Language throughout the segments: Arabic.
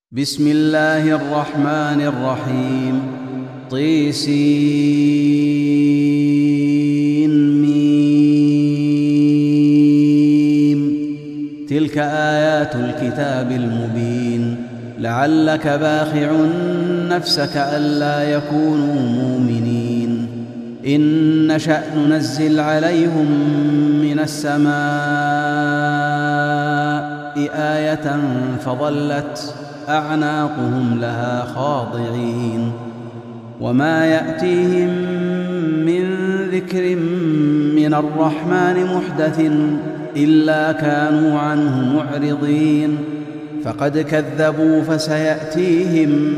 بسم الله الرحمن الرحيم. طسم. تلك آيات الكتاب المبين. لعلك باخع نفسك ألا يكونوا مؤمنين. إن نشأ ننزل عليهم من السماء آية فظلت أعناقهم لها خاضعين. وما يأتيهم من ذكر من الرحمن محدث إلا كانوا عنه معرضين. فقد كذبوا فسيأتيهم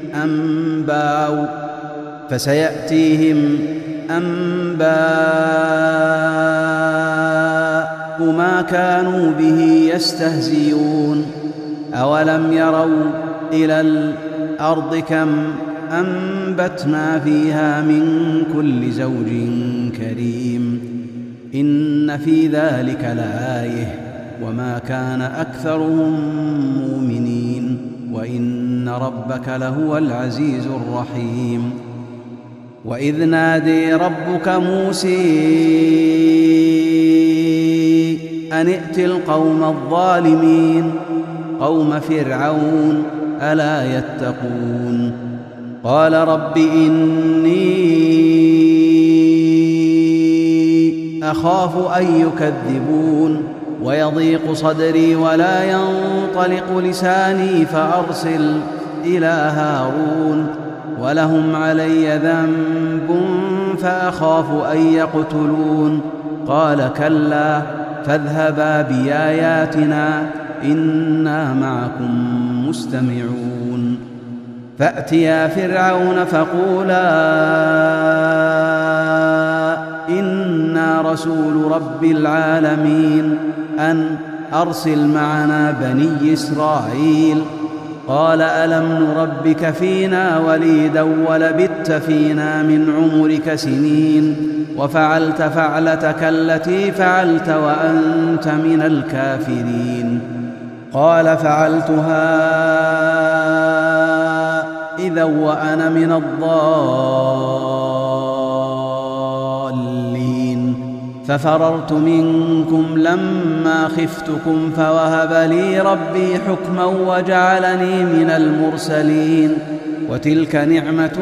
أنباء ما كانوا به يستهزئون. أولم يروا إلى الأرض كم أنبتنا فيها من كل زوج كريم. إن في ذلك لآية وما كان أكثرهم مؤمنين وإن ربك لهو العزيز الرحيم. وإذ نادي ربك موسى أن ائت القوم الظالمين قوم فرعون ألا يتقون. قال رب إني أخاف أن يكذبون ويضيق صدري ولا ينطلق لساني فأرسل إلى هارون ولهم علي ذنب فأخاف أن يقتلون. قال كلا فاذهبا بآياتنا إنا معكم مستمعون. فأتيا فرعون فقولا إنا رسول رب العالمين أن أرسل معنا بني إسرائيل. قال ألم نربك فينا وليدا ولبثت فينا من عمرك سنين وفعلت فعلتك التي فعلت وأنت من الكافرين. قال فعلتها إذا وأنا من الضالين. ففررت منكم لما خفتكم فوهب لي ربي حكما وجعلني من المرسلين. وتلك نعمة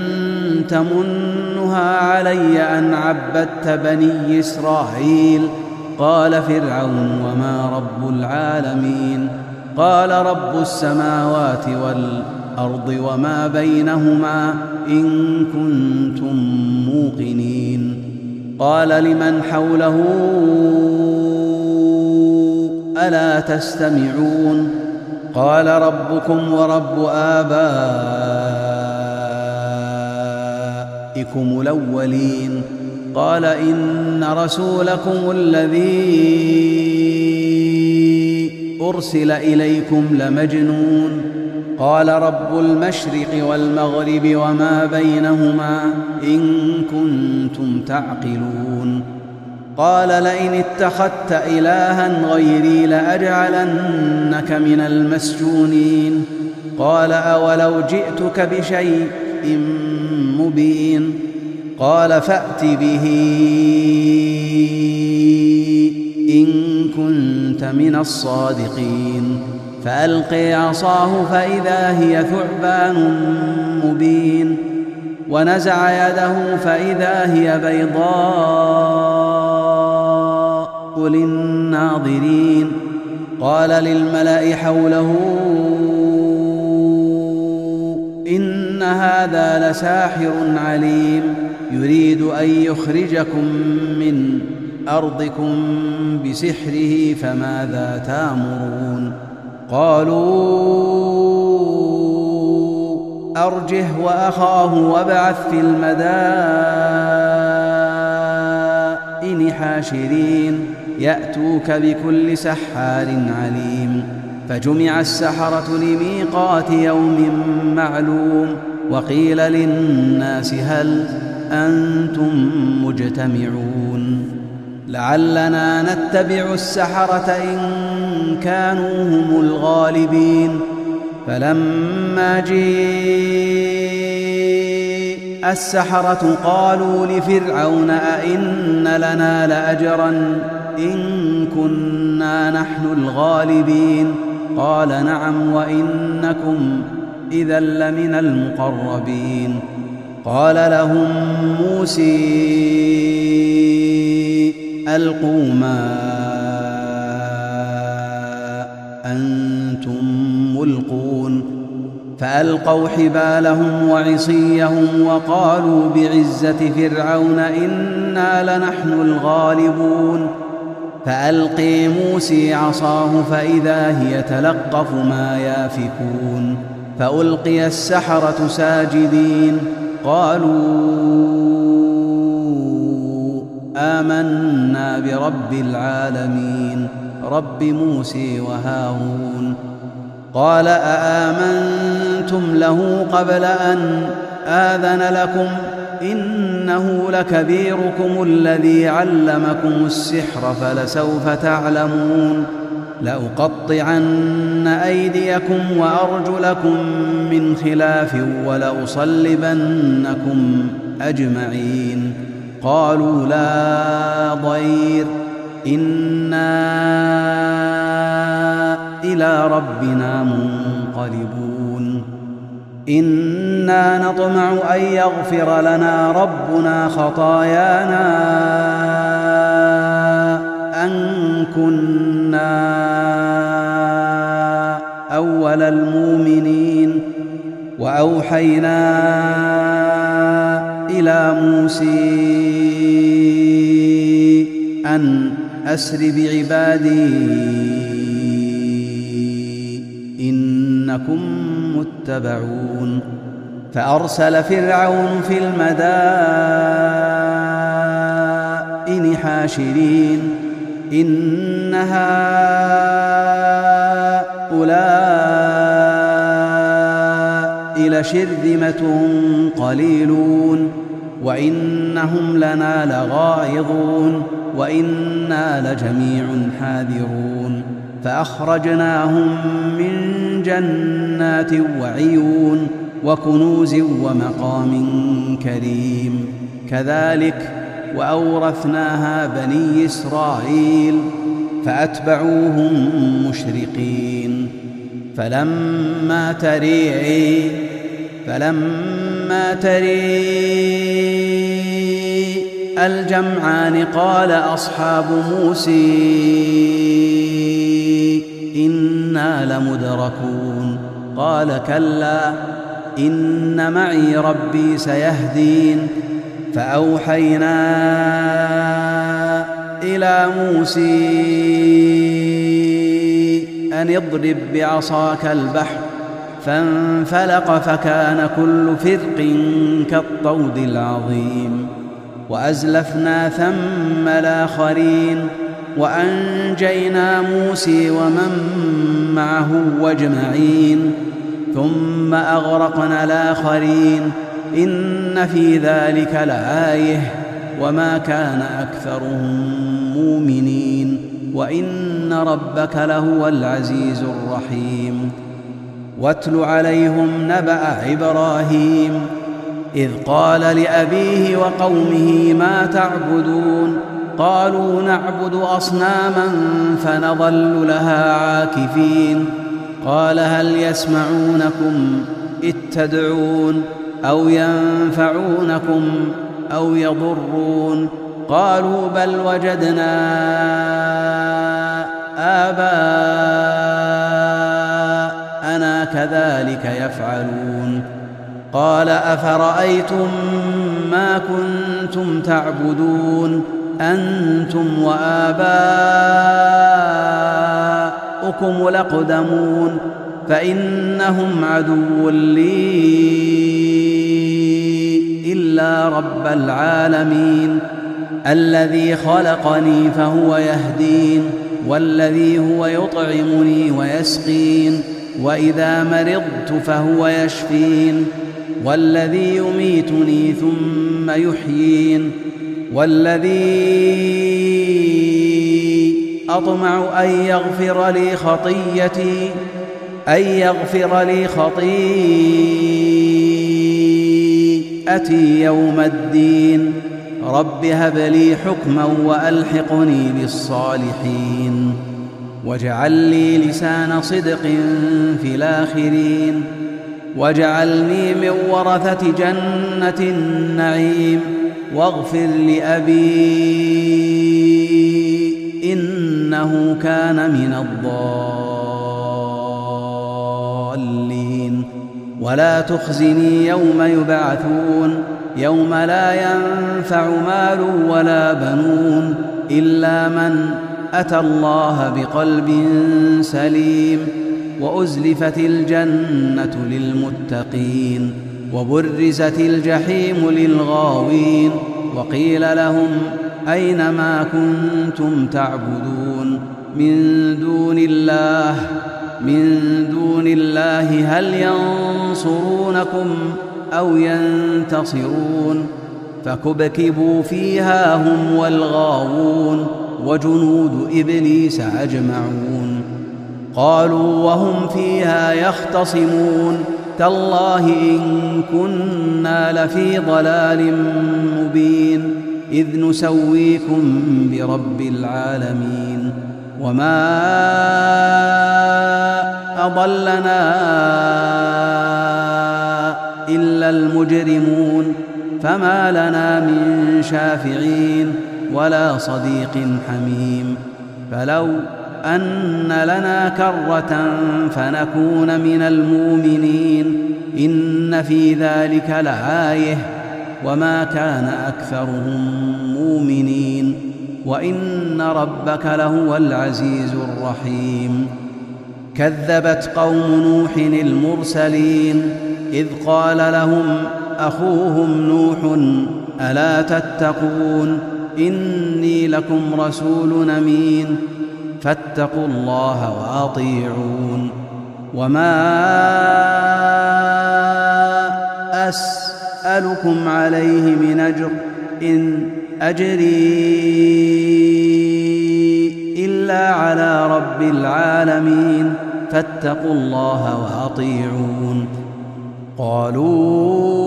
تمنها علي أن عبدت بني إسرائيل. قال فرعون وما رب العالمين. قال رب السماوات والأرض وما بينهما إن كنتم موقنين. قال لمن حوله ألا تستمعون. قال ربكم ورب آبائكم الأولين. قال إن رسولكم الذي أرسل إليكم لمجنون. قال رب المشرق والمغرب وما بينهما إن كنتم تعقلون. قال لئن اتخذت إلها غيري لأجعلنك من المسجونين. قال أولو جئتك بشيء مبين. قال فأت به إن كنت من الصادقين. فألقي عصاه فإذا هي ثعبان مبين. ونزع يده فإذا هي بيضاء للناظرين. قال للملأ حوله إن هذا لساحر عليم يريد أن يخرجكم من أرضكم بسحره فماذا تأمرون. قالوا أرجه وأخاه وابعث في المدائن حاشرين يأتوك بكل سحار عليم. فجمع السحرة لميقات يوم معلوم. وقيل للناس هل أنتم مجتمعون لعلنا نتبع السحرة إن كانوا هم الغالبين. فلما جيء السحرة قالوا لفرعون أئن لنا لأجرا إن كنا نحن الغالبين قال نعم وإنكم إذا لمن المقربين قال لهم موسى ألقوا ما أنتم ملقون فألقوا حبالهم وعصيهم وقالوا بعزة فرعون إنا لنحن الغالبون فألقي موسى عصاه فإذا هي تلقف ما يافكون فألقي السحرة ساجدين قالوا آمنا برب العالمين رب موسى وهارون قال أآمنتم له قبل أن آذن لكم إنه لكبيركم الذي علمكم السحر فلسوف تعلمون لأقطعن أيديكم وأرجلكم من خلاف ولأصلبنكم أجمعين قالوا لا ضير إنا إلى ربنا منقلبون إنا نطمع أن يغفر لنا ربنا خطايانا أن كنا أول المؤمنين وأوحينا إلى موسى أن أسر بعبادي إنكم متبعون فأرسل فرعون في المدائن حاشرين إن هؤلاء لشرذمة قليلون وإنهم لنا لغائظون وإنا لجميع حاذرون فأخرجناهم من جنات وعيون وكنوز ومقام كريم كذلك وأورثناها بني إسرائيل فأتبعوهم مشرقين فلما تري الجمعان قال أصحاب موسى إنا لمدركون قال كلا إن معي ربي سيهدين فأوحينا إلى موسى أن اضرب بعصاك البحر فانفلق فكان كل فرق كالطود العظيم وأزلفنا ثم الآخرين وأنجينا موسى ومن معه أجمعين ثم أغرقنا الآخرين إن في ذلك لآية وما كان أكثرهم مؤمنين وإن ربك لهو العزيز الرحيم واتل عليهم نبأ إبراهيم إذ قال لأبيه وقومه ما تعبدون قالوا نعبد أصناما فنظل لها عاكفين قال هل يسمعونكم إذ تدعون أو ينفعونكم أو يضرون قالوا بل وجدنا آباءنا كذلك يفعلون قال أفرأيتم ما كنتم تعبدون أنتم وآباؤكم الأقدمون فإنهم عدو لي إلا رب العالمين الذي خلقني فهو يهدين والذي هو يطعمني ويسقين وإذا مرضت فهو يشفين والذي يميتني ثم يحيين والذي أطمع أن يغفر لي خطيتي أن يغفر لي خطيئتي يوم الدين. رب هب لي حكما وألحقني بالصالحين واجعل لي لسان صدق في الآخرين واجعلني من ورثة جنة النعيم واغفر لأبي إنه كان من الضالين ولا تخزني يوم يبعثون يوم لا ينفع مال ولا بنون إلا من أتى الله بقلب سليم وأزلفت الجنة للمتقين وبرزت الجحيم للغاوين وقيل لهم أين ما كنتم تعبدون من دون الله هل ينصرونكم أو ينتصرون فكبكبوا فيها هم والغاوون وجنود إبليس أجمعون قالوا وهم فيها يختصمون تالله إن كنا لفي ضلال مبين إذ نسويكم برب العالمين وما أضلنا إلا المجرمون فما لنا من شافعين ولا صديق حميم فلو أن لنا كرة فنكون من المؤمنين إن في ذلك لآية وما كان أكثرهم مؤمنين وإن ربك لهو العزيز الرحيم كذبت قوم نوح المرسلين إذ قال لهم أخوهم نوح ألا تتقون إني لكم رسول أمين فاتقوا الله وأطيعون وما أسألكم عليه من أجر إن أجري إلا على رب العالمين فاتقوا الله وأطيعون قالوا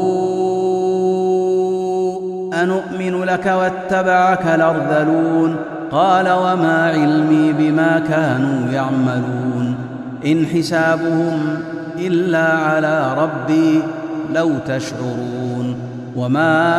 أنؤمن لك واتبعك الأرذلون قال وما علمي بما كانوا يعملون إن حسابهم إلا على ربي لو تشعرون وما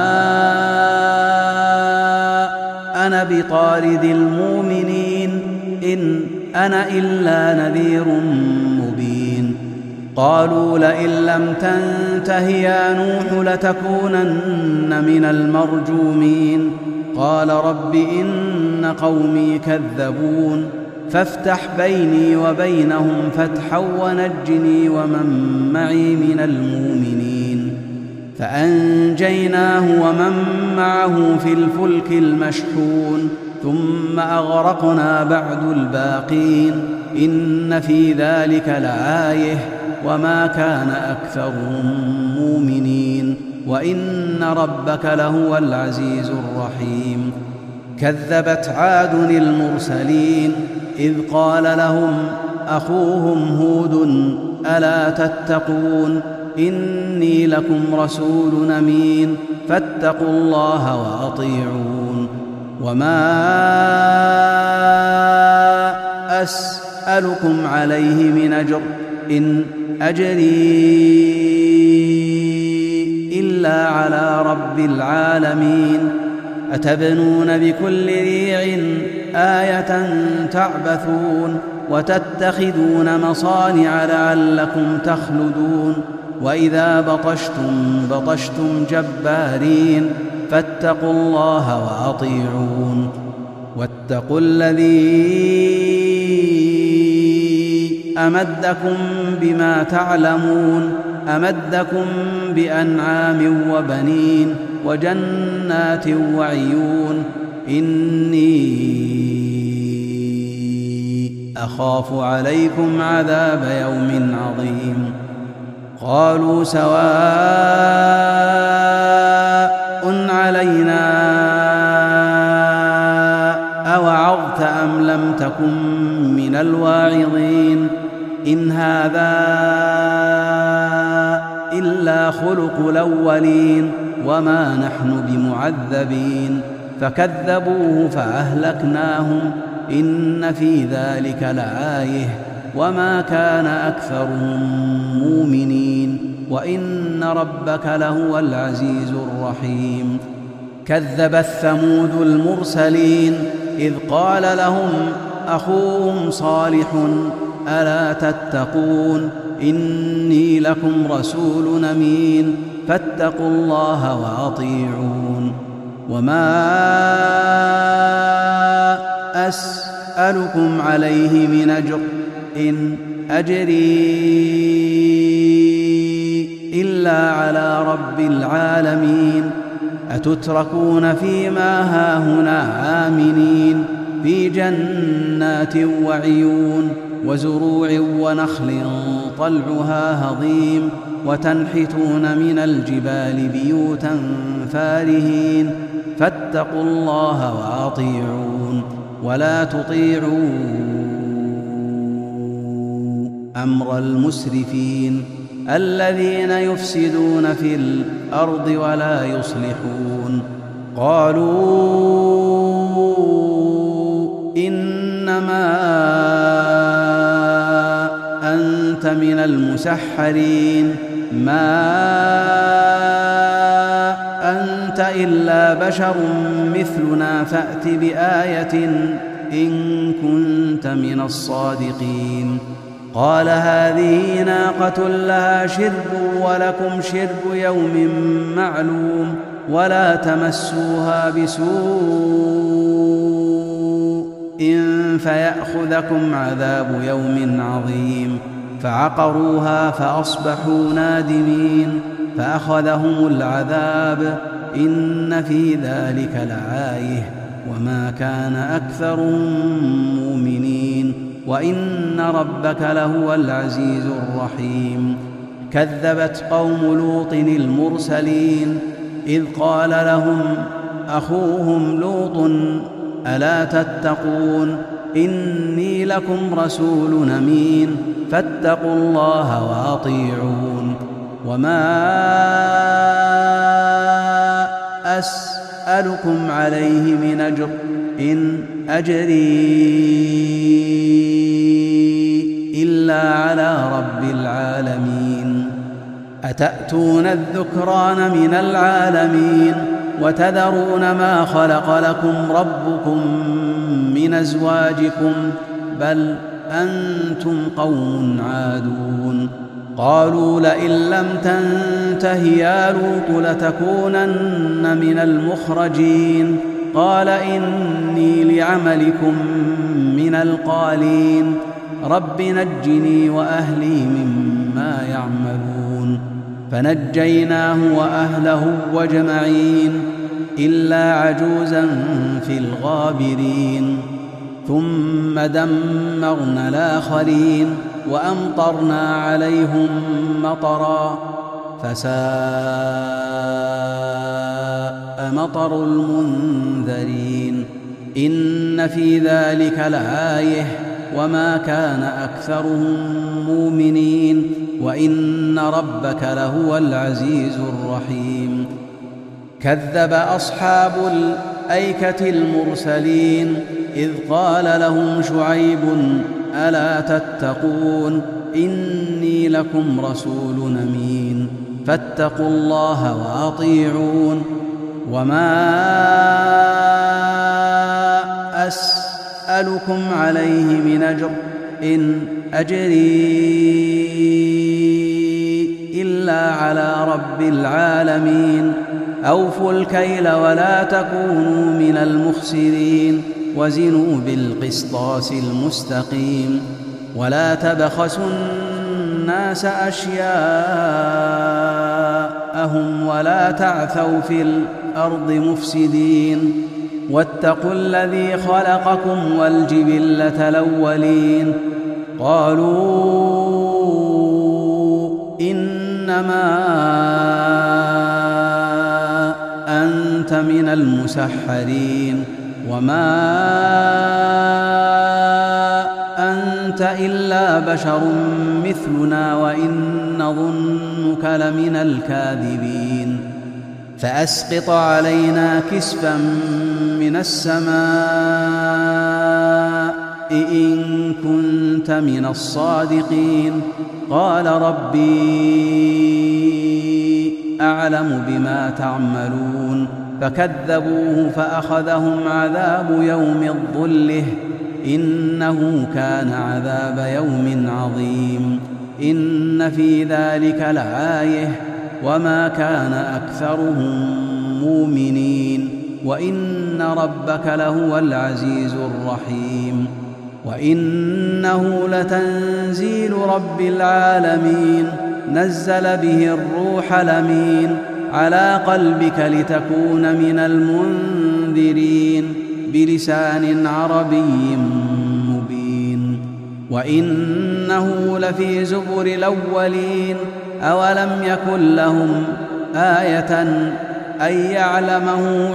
أنا بطارد المؤمنين إن أنا إلا نذير مبين قالوا لئن لم تنته يا نوح لتكونن من المرجومين قال رب إن قومي كذبون فافتح بيني وبينهم فتحا ونجني ومن معي من المؤمنين فأنجيناه ومن معه في الفلك المشحون ثم أغرقنا بعد الباقين إن في ذلك لآية وما كان أكثرهم مؤمنين وإن ربك لهو العزيز الرحيم كذبت عاد المرسلين إذ قال لهم أخوهم هود ألا تتقون إني لكم رسول أمين فاتقوا الله وأطيعون وما أسألكم عليه من أجر إن أجري إلا على رب العالمين أتبنون بكل ريع آية تعبثون وتتخذون مصانع لعلكم تخلدون وإذا بطشتم جبارين فاتقوا الله وأطيعون واتقوا الذي أمدكم بما تعلمون أمدكم بأنعام وبنين وجنات وعيون إني أخاف عليكم عذاب يوم عظيم قالوا سواء علينا أوعظت أم لم تكن من الواعظين إن هذا إلا خلق الأولين وما نحن بمعذبين فكذبوه فأهلكناهم إن في ذلك لآية وما كان أكثرهم مؤمنين وإن ربك لهو العزيز الرحيم. كذبت ثمود المرسلين إذ قال لهم أخوهم صالح ألا تتقون إني لكم رسول أمين فاتقوا الله وأطيعون. وما أسألكم عليه من أجر إن أجري إلا على رب العالمين أتتركون فيما هاهنا آمنين في جنات وعيون وزروع ونخل طلعها هضيم وتنحتون من الجبال بيوتا فارهين فاتقوا الله وأطيعون ولا تطيعوا أمر المسرفين الذين يفسدون في الأرض ولا يصلحون. قالوا إنما أنت من المسحرين ما أنت إلا بشر مثلنا فأت بآية إن كنت من الصادقين. قال هذه ناقة لها شرب ولكم شرب يوم معلوم ولا تمسوها بسوء فيأخذكم عذاب يوم عظيم. فعقروها فأصبحوا نادمين فأخذهم العذاب إن في ذلك لآية وما كان أكثرهم مؤمنين وإن ربك لهو العزيز الرحيم. كذبت قوم لوط المرسلين إذ قال لهم أخوهم لوط ألا تتقون إني لكم رسول أمين فاتقوا الله وأطيعون. وما أسألكم عليه من أجر إن أجري إلا على رب العالمين. أتأتون الذكران من العالمين وتذرون ما خلق لكم ربكم من أزواجكم بل أنتم قوم عادون. قالوا لئن لم تنته يا لوط لتكونن من المخرجين. قال إني لعملكم من القالين رب نجني وأهلي مما يعملون. فنجيناه وأهله أجمعين إلا عجوزا في الغابرين. ثم دمرنا الآخرين وأمطرنا عليهم مطرا فساء مطر المنذرين. إن في ذلك لآية وما كان أكثرهم مؤمنين وإن ربك لهو العزيز الرحيم. كذب أصحاب الأيكة المرسلين إذ قال لهم شعيب ألا تتقون إني لكم رسول أمين فاتقوا الله وأطيعون. وما أسألكم عليه من أجر إن أجري إلا على رب العالمين. أوفوا الكيل ولا تكونوا من المخسرين وزنوا بالقسطاس المستقيم ولا تبخسوا الناس أشياءهم ولا تعثوا في الأرض مفسدين. واتقوا الذي خلقكم والجبلة الأولين. قالوا إنما أنت من المسحرين وما أنت أنت إلا بشر مثلنا وإن نظنك لمن الكاذبين فأسقط علينا كسفا من السماء إن كنت من الصادقين قال ربي أعلم بما تعملون فكذبوه فأخذهم عذاب يوم الظلة إنه كان عذاب يوم عظيم إن في ذلك لآية وما كان أكثرهم مؤمنين وإن ربك لهو العزيز الرحيم وإنه لتنزيل رب العالمين نزل به الروح الأمين على قلبك لتكون من المنذرين بلسان عربي مبين وإنه لفي زبر الأولين أولم يكن لهم آية أن يعلمه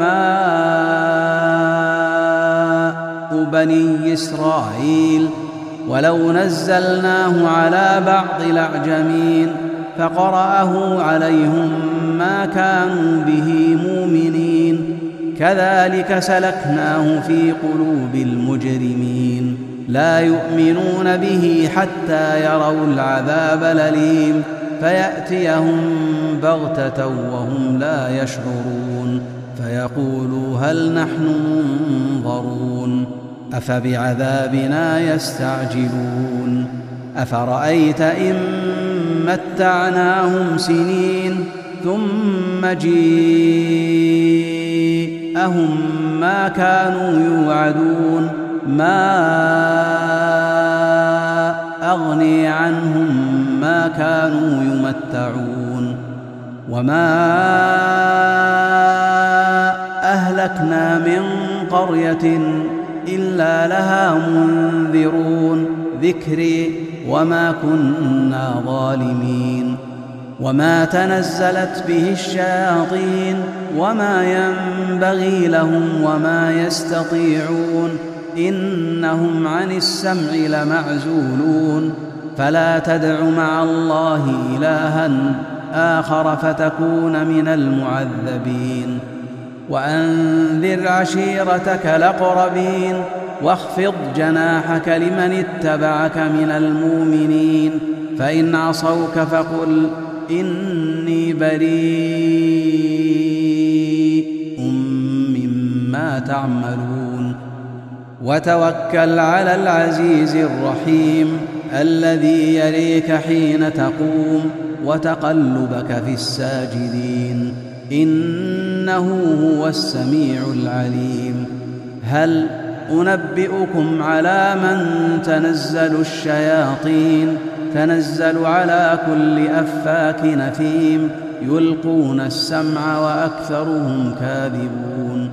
علماء بني إسرائيل ولو نزلناه على بعض الأعجمين فقرأه عليهم ما كانوا به مؤمنين كذلك سلكناه في قلوب المجرمين لا يؤمنون به حتى يروا العذاب الأليم فيأتيهم بغتة وهم لا يشعرون فيقولوا هل نحن منظرون أفبعذابنا يستعجلون أفرأيت إن متعناهم سنين ثم جيءهم ما كانوا يوعدون ما أغني عنهم ما كانوا يمتعون وما أهلكنا من قرية إلا لها منذرون ذكري وما كنا ظالمين وما تنزلت به الشياطين وما ينبغي لهم وما يستطيعون إنهم عن السمع لمعزولون فلا تدع مع الله إلها آخر فتكون من المعذبين وأنذر عشيرتك الأقربين واخفض جناحك لمن اتبعك من المؤمنين فإن عصوك فقل إني بريء مما تعملون وتوكل على العزيز الرحيم الذي يريك حين تقوم وتقلبك في الساجدين إنه هو السميع العليم هل أنبئكم على من تنزل الشياطين تنزل على كل أفاك نثيم يلقون السمع وأكثرهم كاذبون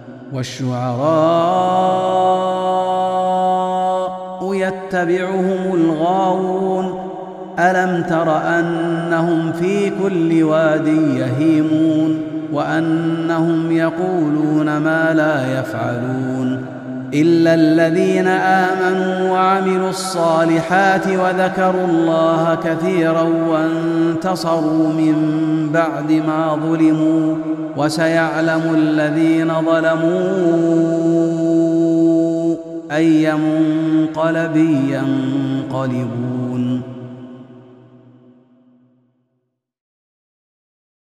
والشعراء يتبعهم الغاوون ألم تر أنهم في كل واد يهيمون وأنهم يقولون ما لا يفعلون إلا الذين آمنوا وعملوا الصالحات وذكروا الله كثيرا وانتصروا من بعد ما ظلموا وسيعلم الذين ظلموا أي منقلب ينقلبون